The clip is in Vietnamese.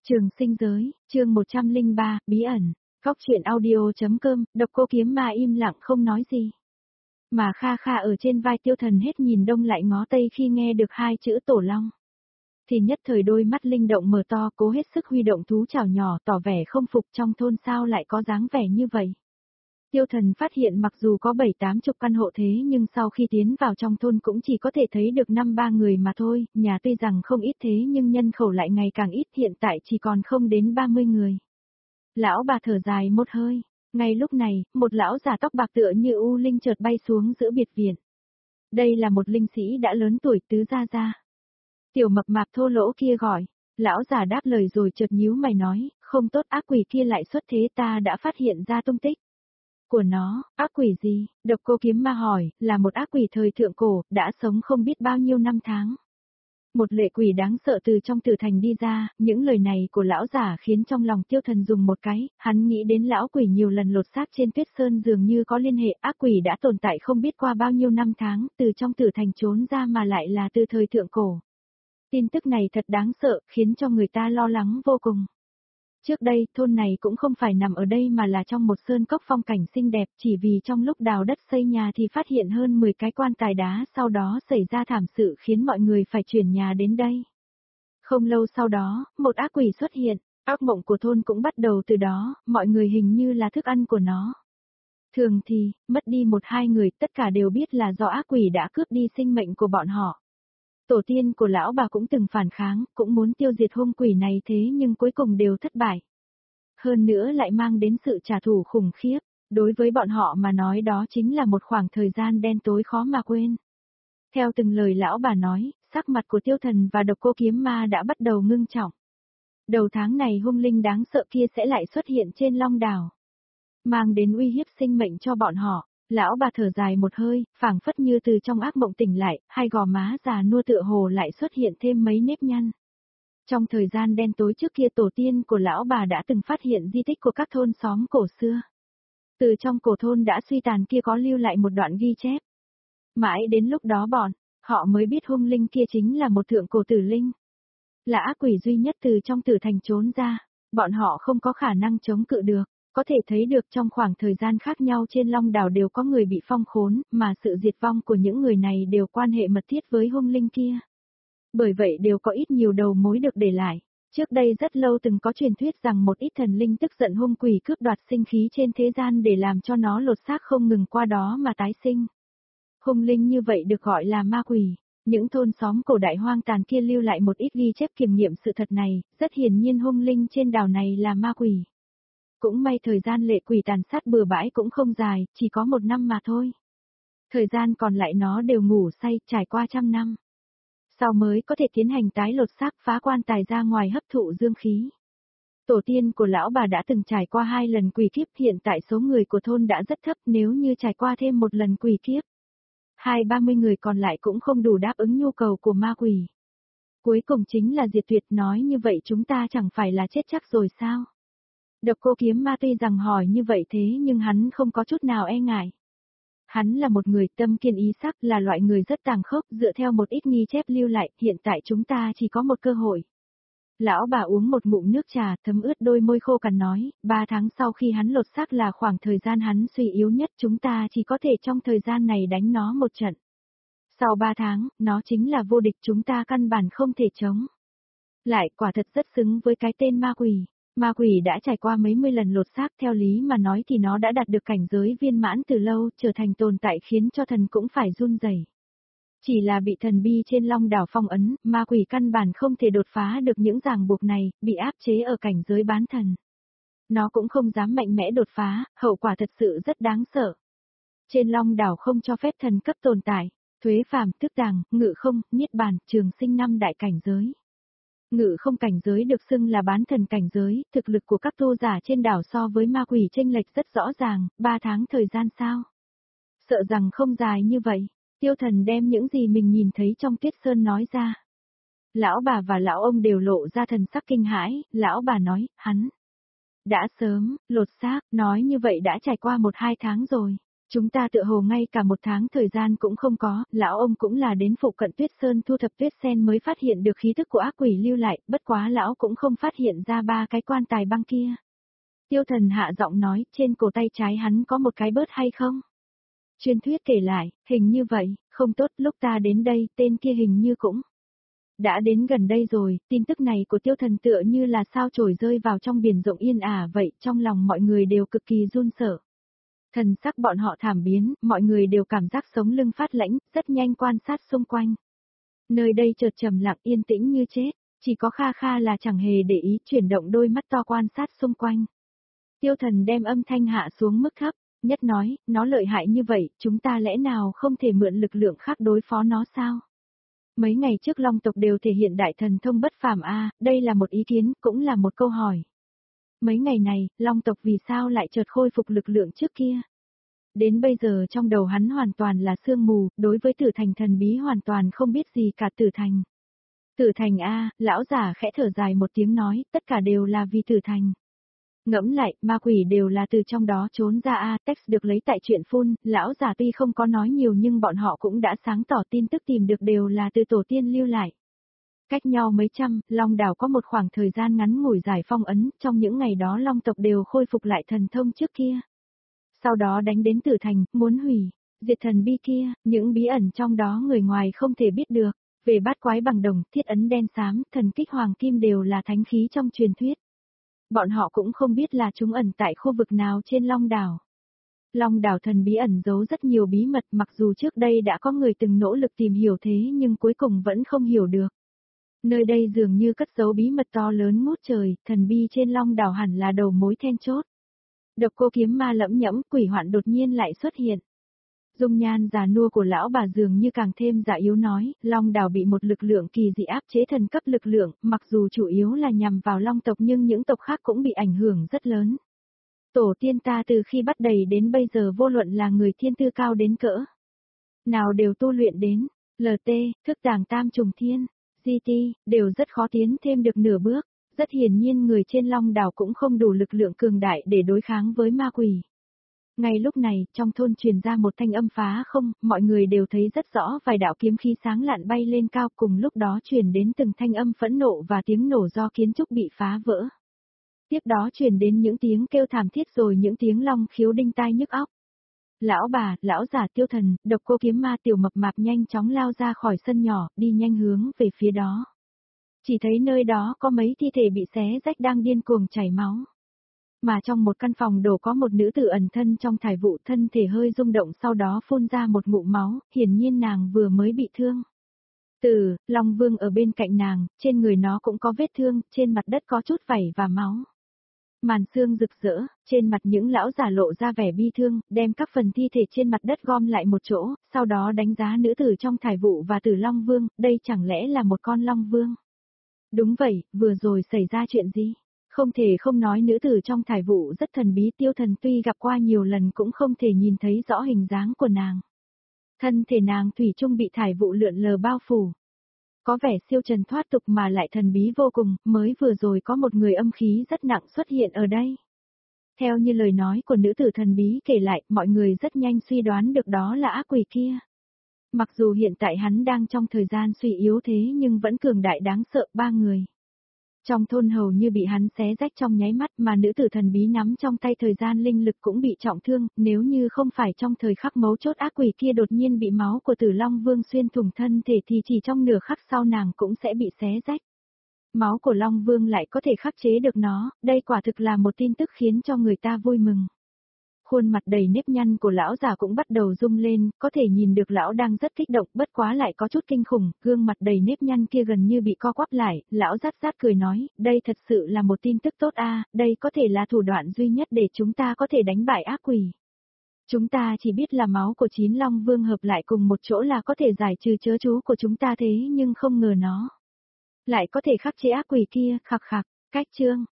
Trường sinh giới, chương 103, bí ẩn. Góc truyện audio.com, Độc Cô Kiếm Ma im lặng không nói gì. Mà Kha Kha ở trên vai Tiêu Thần hết nhìn đông lại ngó tây khi nghe được hai chữ Tổ Long. Thì nhất thời đôi mắt linh động mở to, cố hết sức huy động thú chảo nhỏ, tỏ vẻ không phục trong thôn sao lại có dáng vẻ như vậy. Tiêu Thần phát hiện mặc dù có 7-80 căn hộ thế nhưng sau khi tiến vào trong thôn cũng chỉ có thể thấy được 5-3 người mà thôi, nhà tuy rằng không ít thế nhưng nhân khẩu lại ngày càng ít, hiện tại chỉ còn không đến 30 người. Lão bà thở dài một hơi, ngay lúc này, một lão già tóc bạc tựa như u linh chợt bay xuống giữa biệt viện. Đây là một linh sĩ đã lớn tuổi, Tứ Gia Gia. Tiểu mập mạp thô lỗ kia gọi, lão già đáp lời rồi chợt nhíu mày nói, không tốt, ác quỷ kia lại xuất thế, ta đã phát hiện ra tung tích của nó. Ác quỷ gì? Độc Cô Kiếm Ma hỏi, là một ác quỷ thời thượng cổ, đã sống không biết bao nhiêu năm tháng. Một lệ quỷ đáng sợ từ trong tử thành đi ra, những lời này của lão giả khiến trong lòng Tiêu Thần dùng một cái, hắn nghĩ đến lão quỷ nhiều lần lột xác trên Tuyết Sơn dường như có liên hệ, ác quỷ đã tồn tại không biết qua bao nhiêu năm tháng, từ trong tử thành trốn ra mà lại là từ thời thượng cổ. Tin tức này thật đáng sợ, khiến cho người ta lo lắng vô cùng. Trước đây, thôn này cũng không phải nằm ở đây mà là trong một sơn cốc phong cảnh xinh đẹp, chỉ vì trong lúc đào đất xây nhà thì phát hiện hơn 10 cái quan tài đá, sau đó xảy ra thảm sự khiến mọi người phải chuyển nhà đến đây. Không lâu sau đó, một ác quỷ xuất hiện, ác mộng của thôn cũng bắt đầu từ đó, mọi người hình như là thức ăn của nó. Thường thì, mất đi 1-2 người, tất cả đều biết là do ác quỷ đã cướp đi sinh mệnh của bọn họ. Tổ tiên của lão bà cũng từng phản kháng, cũng muốn tiêu diệt hung quỷ này thế nhưng cuối cùng đều thất bại. Hơn nữa lại mang đến sự trả thù khủng khiếp, đối với bọn họ mà nói đó chính là một khoảng thời gian đen tối khó mà quên. Theo từng lời lão bà nói, sắc mặt của Tiêu Thần và Độc Cô Kiếm Ma đã bắt đầu ngưng trọng. Đầu tháng này hung linh đáng sợ kia sẽ lại xuất hiện trên Long Đảo, mang đến uy hiếp sinh mệnh cho bọn họ. Lão bà thở dài một hơi, phảng phất như từ trong ác mộng tỉnh lại, hai gò má già nua tựa hồ lại xuất hiện thêm mấy nếp nhăn. Trong thời gian đen tối trước kia tổ tiên của lão bà đã từng phát hiện di tích của các thôn xóm cổ xưa. Từ trong cổ thôn đã suy tàn kia có lưu lại một đoạn ghi chép. Mãi đến lúc đó họ mới biết hung linh kia chính là một thượng cổ tử linh. Là ác quỷ duy nhất từ trong tử thành trốn ra, bọn họ không có khả năng chống cự được. Có thể thấy được trong khoảng thời gian khác nhau trên Long Đảo đều có người bị phong khốn, mà sự diệt vong của những người này đều quan hệ mật thiết với hung linh kia. Bởi vậy đều có ít nhiều đầu mối được để lại. Trước đây rất lâu từng có truyền thuyết rằng một ít thần linh tức giận hung quỷ cướp đoạt sinh khí trên thế gian để làm cho nó lột xác không ngừng qua đó mà tái sinh. Hung linh như vậy được gọi là ma quỷ. Những thôn xóm cổ đại hoang tàn kia lưu lại một ít ghi chép kiểm nghiệm sự thật này, rất hiển nhiên hung linh trên đảo này là ma quỷ. Cũng may thời gian lệ quỷ tàn sát bừa bãi cũng không dài, chỉ có 1 năm mà thôi. Thời gian còn lại nó đều ngủ say, trải qua 100 năm. Sau mới có thể tiến hành tái lột xác, phá quan tài ra ngoài hấp thụ dương khí. Tổ tiên của lão bà đã từng trải qua 2 lần quỷ kiếp, hiện tại số người của thôn đã rất thấp, nếu như trải qua thêm 1 lần quỷ kiếp. 20-30 người còn lại cũng không đủ đáp ứng nhu cầu của ma quỷ. Cuối cùng chính là diệt tuyệt, nói như vậy chúng ta chẳng phải là chết chắc rồi sao? Độc Cô Kiếm Ma tuy rằng hỏi như vậy thế nhưng hắn không có chút nào e ngại. Hắn là một người tâm kiên ý sắc, là loại người rất tàn khốc, dựa theo một ít ghi chép lưu lại, hiện tại chúng ta chỉ có một cơ hội. Lão bà uống một ngụm nước trà, thấm ướt đôi môi khô cằn nói, 3 tháng sau khi hắn lột xác là khoảng thời gian hắn suy yếu nhất, chúng ta chỉ có thể trong thời gian này đánh nó một trận. Sau 3 tháng, nó chính là vô địch, chúng ta căn bản không thể chống. Lại quả thật rất xứng với cái tên ma quỷ. Ma quỷ đã trải qua mấy mươi lần lột xác, theo lý mà nói thì nó đã đạt được cảnh giới viên mãn từ lâu, trở thành tồn tại khiến cho thần cũng phải run rẩy. Chỉ là bị thần bi trên Long Đảo phong ấn, ma quỷ căn bản không thể đột phá được những ràng buộc này, bị áp chế ở cảnh giới bán thần. Nó cũng không dám mạnh mẽ đột phá, hậu quả thật sự rất đáng sợ. Trên Long Đảo không cho phép thần cấp tồn tại, thuế phàm, thức đàng, ngự không, niết bàn, trường sinh 5 đại cảnh giới. Ngự không cảnh giới được xưng là bán thần cảnh giới, thực lực của các tu giả trên đảo so với ma quỷ chênh lệch rất rõ ràng, 3 tháng thời gian sao? Sợ rằng không dài như vậy, Tiêu Thần đem những gì mình nhìn thấy trong Tuyết Sơn nói ra. Lão bà và lão ông đều lộ ra thần sắc kinh hãi, lão bà nói, hắn đã sớm lột xác, nói như vậy đã trải qua 1-2 tháng rồi. Chúng ta tựa hồ ngay cả một tháng thời gian cũng không có, lão ông cũng là đến phụ cận tuyết sơn thu thập tuyết sen mới phát hiện được khí tức của ác quỷ lưu lại, bất quá lão cũng không phát hiện ra 3 cái quan tài băng kia. Tiêu Thần hạ giọng nói, trên cổ tay trái hắn có một cái bớt hay không? Truyền thuyết kể lại, hình như vậy, không tốt, lúc ta đến đây, tên kia hình như cũng đã đến gần đây rồi, tin tức này của Tiêu Thần tựa như là sao chổi rơi vào trong biển rộng yên ả vậy, trong lòng mọi người đều cực kỳ run sợ. Thần sắc bọn họ thảm biến, mọi người đều cảm giác sống lưng phát lãnh, rất nhanh quan sát xung quanh. Nơi đây chợt trầm lặng yên tĩnh như chết, chỉ có Kha Kha là chẳng hề để ý, chuyển động đôi mắt to quan sát xung quanh. Tiêu Thần đem âm thanh hạ xuống mức thấp, nhất nói, nó lợi hại như vậy, chúng ta lẽ nào không thể mượn lực lượng khác đối phó nó sao? Mấy ngày trước Long tộc đều thể hiện đại thần thông bất phàm a, đây là một ý kiến, cũng là một câu hỏi. Mấy ngày này, Long tộc vì sao lại chợt khôi phục lực lượng trước kia? Đến bây giờ trong đầu hắn hoàn toàn là sương mù, đối với Tử Thành thần bí hoàn toàn không biết gì cả Tử Thành. Tử Thành a, lão giả khẽ thở dài một tiếng nói, tất cả đều là vì Tử Thành. Ngẫm lại, ma quỷ đều là từ trong đó trốn ra a, text được lấy tại chuyện phun, lão giả tuy không có nói nhiều nhưng bọn họ cũng đã sáng tỏ tin tức tìm được đều là từ tổ tiên lưu lại. Cách nhau mấy trăm, Long đảo có một khoảng thời gian ngắn ngủi giải phong ấn, trong những ngày đó Long tộc đều khôi phục lại thần thông trước kia. Sau đó đánh đến Tử Thành, muốn hủy, diệt thần bi kia, những bí ẩn trong đó người ngoài không thể biết được. Về bát quái bằng đồng, thiết ấn đen xám, thần kích hoàng kim đều là thánh khí trong truyền thuyết. Bọn họ cũng không biết là chúng ẩn tại khu vực nào trên Long đảo. Long đảo thần bí ẩn giấu rất nhiều bí mật, mặc dù trước đây đã có người từng nỗ lực tìm hiểu thế nhưng cuối cùng vẫn không hiểu được. Nơi đây dường như cất giấu bí mật to lớn ngút trời, thần bi trên Long đảo hẳn là đầu mối then chốt. Độc Cô Kiếm Ma lẫm nhẫm, quỷ hoạn đột nhiên lại xuất hiện. Dung nhan già nua của lão bà dường như càng thêm dạ yếu nói, Long đảo bị một lực lượng kỳ dị áp chế thần cấp lực lượng, mặc dù chủ yếu là nhằm vào Long tộc nhưng những tộc khác cũng bị ảnh hưởng rất lớn. Tổ tiên ta từ khi bắt đầy đến bây giờ vô luận là người thiên tư cao đến cỡ nào đều tu luyện đến, LT, thức tàng tam trùng thiên, GT, đều rất khó tiến thêm được nửa bước. Rất hiển nhiên người trên Long đảo cũng không đủ lực lượng cường đại để đối kháng với ma quỷ. Ngay lúc này, trong thôn truyền ra một thanh âm phá không, mọi người đều thấy rất rõ vài đạo kiếm khí sáng lạn bay lên cao, cùng lúc đó truyền đến từng thanh âm phẫn nộ và tiếng nổ do kiến trúc bị phá vỡ. Tiếp đó truyền đến những tiếng kêu thảm thiết rồi những tiếng long khiếu đinh tai nhức óc. Lão bà, lão giả Tiêu Thần, Độc Cô Kiếm Ma tiểu mập mạp nhanh chóng lao ra khỏi sân nhỏ, đi nhanh hướng về phía đó. Chỉ thấy nơi đó có mấy thi thể bị xé rách đang điên cuồng chảy máu. Mà trong một căn phòng đổ có một nữ tử ẩn thân trong thải vụ, thân thể hơi rung động sau đó phun ra một ngụm máu, hiển nhiên nàng vừa mới bị thương. Long Vương ở bên cạnh nàng, trên người nó cũng có vết thương, trên mặt đất có chút vảy và máu. Màn sương rực rỡ, trên mặt những lão giả lộ ra vẻ bi thương, đem các phần thi thể trên mặt đất gom lại một chỗ, sau đó đánh giá nữ tử trong thải vụ và tử Long Vương, đây chẳng lẽ là một con Long Vương? Đúng vậy, vừa rồi xảy ra chuyện gì? Không thể không nói nữ tử trong thải vụ rất thần bí, Tiêu Thần tuy gặp qua nhiều lần cũng không thể nhìn thấy rõ hình dáng của nàng. Thân thể nàng thủy chung bị thải vụ lượn lờ bao phủ. Có vẻ siêu trần thoát tục mà lại thần bí vô cùng, mới vừa rồi có một người âm khí rất nặng xuất hiện ở đây. Theo như lời nói của nữ tử thần bí kể lại, mọi người rất nhanh suy đoán được đó là ác quỷ kia. Mặc dù hiện tại hắn đang trong thời gian suy yếu thế nhưng vẫn cường đại đáng sợ, 3 người. Trong thôn hầu như bị hắn xé rách trong nháy mắt mà nữ tử thần bí nắm trong tay thời gian linh lực cũng bị trọng thương, nếu như không phải trong thời khắc mấu chốt ác quỷ kia đột nhiên bị máu của Tử Long Vương xuyên thủng thân thể thì chỉ trong nửa khắc sau nàng cũng sẽ bị xé rách. Máu của Long Vương lại có thể khắc chế được nó, đây quả thực là một tin tức khiến cho người ta vui mừng. Khuôn mặt đầy nếp nhăn của lão già cũng bắt đầu rung lên, có thể nhìn được lão đang rất kích động, bất quá lại có chút kinh khủng, gương mặt đầy nếp nhăn kia gần như bị co quắp lại, lão rát rát cười nói, đây thật sự là một tin tức tốt a, đây có thể là thủ đoạn duy nhất để chúng ta có thể đánh bại ác quỷ. Chúng ta chỉ biết là máu của 9 Long Vương hợp lại cùng một chỗ là có thể giải trừ chớ chú của chúng ta thế nhưng không ngờ nó lại có thể khắc chế ác quỷ kia, khặc khặc, cách chương.